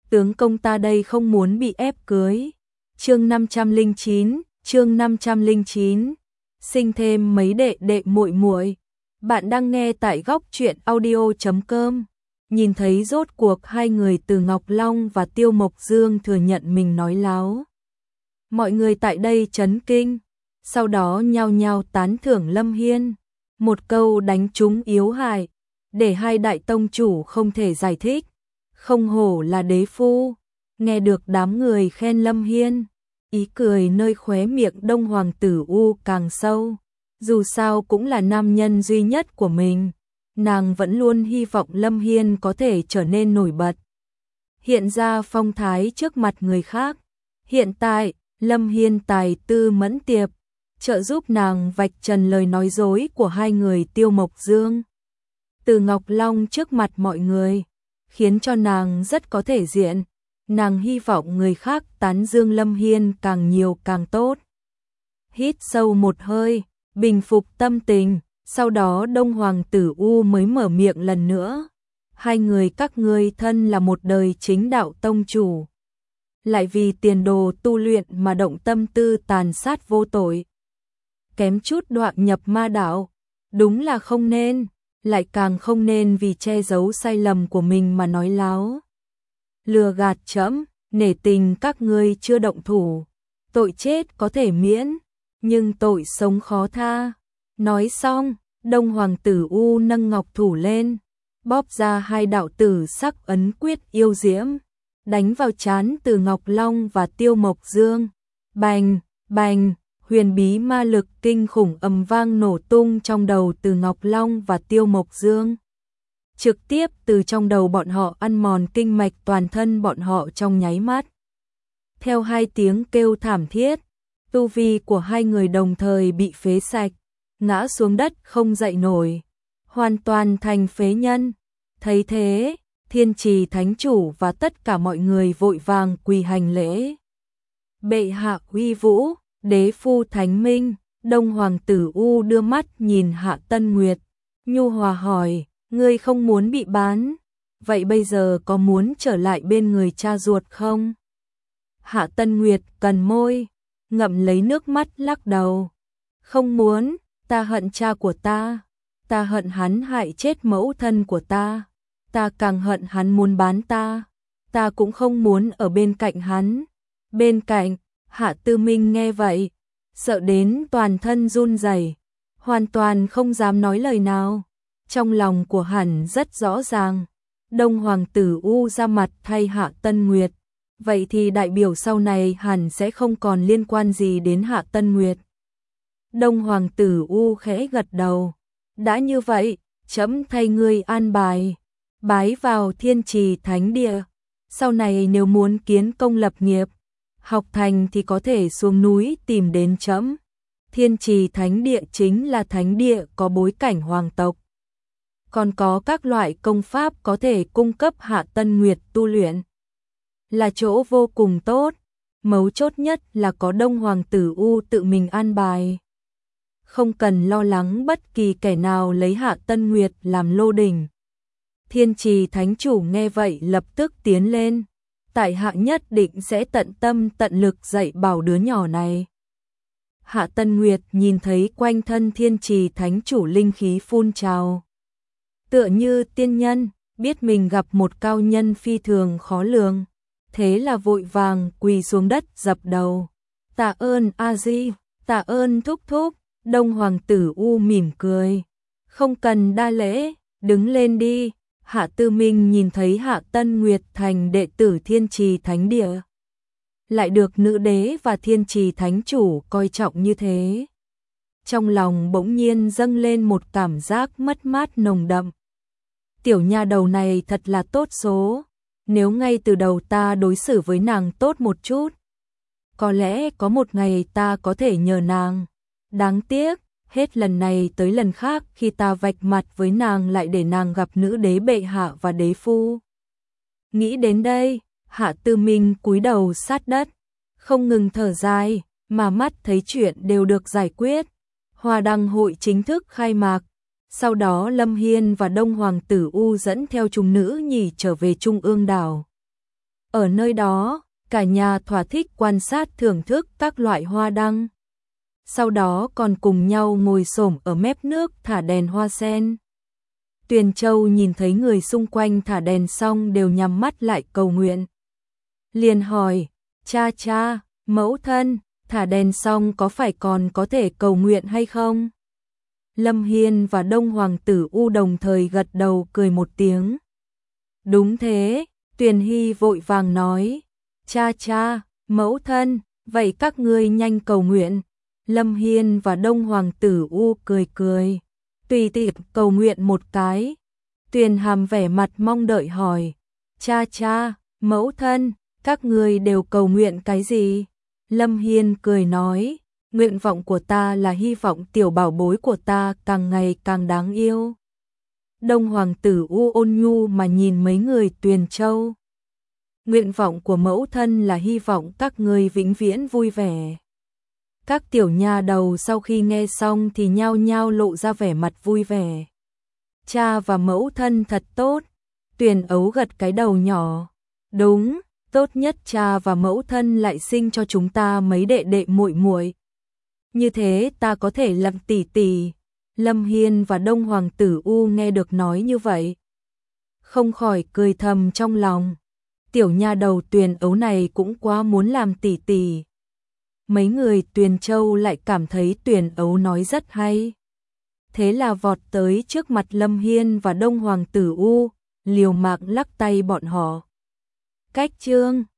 tướng công ta đây không muốn bị ép cưới. Chương 509, sinh thêm mấy đệ đệ muội muội. Bạn đang nghe tại góc truyện audio.com. Nhìn thấy rốt cuộc hai người Từ Ngọc Long và Tiêu Mộc Dương thừa nhận mình nói láo. Mọi người tại đây chấn kinh, sau đó nhao nhao tán thưởng Lâm Hiên. Một câu đánh trúng yếu hại, để hai đại tông chủ không thể giải thích. Không hổ là đế phu. Nghe được đám người khen Lâm Hiên, ý cười nơi khóe miệng Đông Hoàng tử U càng sâu. Dù sao cũng là nam nhân duy nhất của mình, nàng vẫn luôn hy vọng Lâm Hiên có thể trở nên nổi bật, hiện ra phong thái trước mặt người khác. Hiện tại, Lâm Hiên tài tư mẫn tiệp, trợ giúp nàng vạch trần lời nói dối của hai người Tiêu Mộc Dương, Từ Ngọc Long trước mặt mọi người, khiến cho nàng rất có thể diện. Nàng hy vọng người khác tán dương Lâm Hiên càng nhiều càng tốt. Hít sâu một hơi, bình phục tâm tình, sau đó Đông Hoàng tử U mới mở miệng lần nữa. Hai người các ngươi thân là một đời chính đạo tông chủ, lại vì tiền đồ tu luyện mà động tâm tư tàn sát vô tội, kém chút đoạn nhập ma đạo, đúng là không nên, lại càng không nên vì che giấu sai lầm của mình mà nói láo. Lừa gạt trẫm, nể tình các ngươi chưa động thủ, tội chết có thể miễn, nhưng tội sống khó tha. Nói xong, Đông Hoàng tử U nâng ngọc thủ lên, bóp ra hai đạo tử sắc ấn quyết yêu diễm, đánh vào trán Từ Ngọc Long và Tiêu Mộc Dương. Bành, bành, huyền bí ma lực kinh khủng ầm vang nổ tung trong đầu Từ Ngọc Long và Tiêu Mộc Dương. Trực tiếp từ trong đầu bọn họ ăn mòn kinh mạch toàn thân bọn họ trong nháy mắt. Theo hai tiếng kêu thảm thiết, tu vi của hai người đồng thời bị phế sạch, ngã xuống đất không dậy nổi, hoàn toàn thành phế nhân. Thấy thế, Thiên Trì Thánh Chủ và tất cả mọi người vội vàng quỳ hành lễ. Bệ hạ uy vũ, đế phu thánh minh. Đông Hoàng tử U đưa mắt nhìn Hạ Tân Nguyệt, nhu hòa hỏi, ngươi không muốn bị bán, vậy bây giờ có muốn trở lại bên người cha ruột không? Hạ Tân Nguyệt cần môi, ngậm lấy nước mắt lắc đầu. Không muốn, ta hận cha của ta hận hắn hại chết mẫu thân của ta càng hận hắn muốn bán ta cũng không muốn ở bên cạnh hắn. Bên cạnh, Hạ Tư Minh nghe vậy, sợ đến toàn thân run rẩy, hoàn toàn không dám nói lời nào. Trong lòng của hắn rất rõ ràng, Đông Hoàng tử U ra mặt thay Hạ Tân Nguyệt, vậy thì đại biểu sau này hắn sẽ không còn liên quan gì đến Hạ Tân Nguyệt. Đông Hoàng tử U khẽ gật đầu, đã như vậy, trẫm thay ngươi an bài, bái vào Thiên Trì Thánh Địa, sau này nếu muốn kiến công lập nghiệp, học thành thì có thể xuống núi tìm đến trẫm. Thiên Trì Thánh Địa chính là thánh địa có bối cảnh hoàng tộc, còn có các loại công pháp có thể cung cấp Hạ Tân Nguyệt tu luyện, là chỗ vô cùng tốt. Mấu chốt nhất là có Đông Hoàng tử U tự mình an bài, không cần lo lắng bất kỳ kẻ nào lấy Hạ Tân Nguyệt làm lô đỉnh. Thiên Trì Thánh Chủ nghe vậy lập tức tiến lên, tại hạ nhất định sẽ tận tâm tận lực dạy bảo đứa nhỏ này. Hạ Tân Nguyệt nhìn thấy quanh thân Thiên Trì Thánh Chủ linh khí phun trào, tựa như tiên nhân, biết mình gặp một cao nhân phi thường khó lường, thế là vội vàng quỳ xuống đất dập đầu. Tạ ơn A Di, tạ ơn thúc thúc. Đông Hoàng tử U mỉm cười, không cần đa lễ, đứng lên đi. Hạ Tư Minh nhìn thấy Hạ Tân Nguyệt thành đệ tử Thiên Trì Thánh Địa, lại được nữ đế và Thiên Trì Thánh Chủ coi trọng như thế, trong lòng bỗng nhiên dâng lên một cảm giác mất mát nồng đậm. Tiểu nha đầu này thật là tốt số, nếu ngay từ đầu ta đối xử với nàng tốt một chút, có lẽ có một ngày ta có thể nhờ nàng. Đáng tiếc, hết lần này tới lần khác khi ta vạch mặt với nàng lại để nàng gặp nữ đế bệ hạ và đế phu. Nghĩ đến đây, Hạ Tư Minh cúi đầu sát đất, không ngừng thở dài, mà mắt thấy chuyện đều được giải quyết. Hoa đăng hội chính thức khai mạc, sau đó Lâm Hiên và Đông Hoàng tử U dẫn theo chúng nữ nhì trở về Trung ương đảo. Ở nơi đó, cả nhà thỏa thích quan sát thưởng thức các loại hoa đăng. Sau đó còn cùng nhau ngồi xổm ở mép nước thả đèn hoa sen. Tuyền Châu nhìn thấy người xung quanh thả đèn xong đều nhắm mắt lại cầu nguyện. Liền hỏi, cha, mẫu thân, thả đèn xong có phải còn có thể cầu nguyện hay không? Lâm Hiên và Đông Hoàng tử U đồng thời gật đầu cười một tiếng. Đúng thế, Tuyền Hy vội vàng nói, cha, mẫu thân, vậy các ngươi nhanh cầu nguyện. Lâm Hiên và Đông Hoàng tử U cười. Tùy tiện cầu nguyện một cái. Tuyền Hàm vẻ mặt mong đợi hỏi, cha, mẫu thân, các ngươi đều cầu nguyện cái gì? Lâm Hiên cười nói, nguyện vọng của ta là hy vọng tiểu bảo bối của ta càng ngày càng đáng yêu. Đông Hoàng tử U ôn nhu mà nhìn mấy người Tuyền Châu. Nguyện vọng của mẫu thân là hy vọng các ngươi vĩnh viễn vui vẻ. Các tiểu nha đầu sau khi nghe xong thì nhao nhao lộ ra vẻ mặt vui vẻ. Cha và mẫu thân thật tốt. Tuyền Ấu gật cái đầu nhỏ. Đúng, tốt nhất cha và mẫu thân lại sinh cho chúng ta mấy đệ đệ muội muội. Như thế ta có thể làm tỷ tỷ. Lâm Hiên và Đông Hoàng tử U nghe được nói như vậy, không khỏi cười thầm trong lòng. Tiểu nha đầu Tuyền Ấu này cũng quá muốn làm tỷ tỷ. Mấy người Tuyền Châu lại cảm thấy Tuyền Ấu nói rất hay. Thế là vọt tới trước mặt Lâm Hiên và Đông Hoàng tử U, liều mạng lắc tay bọn họ. Cách chương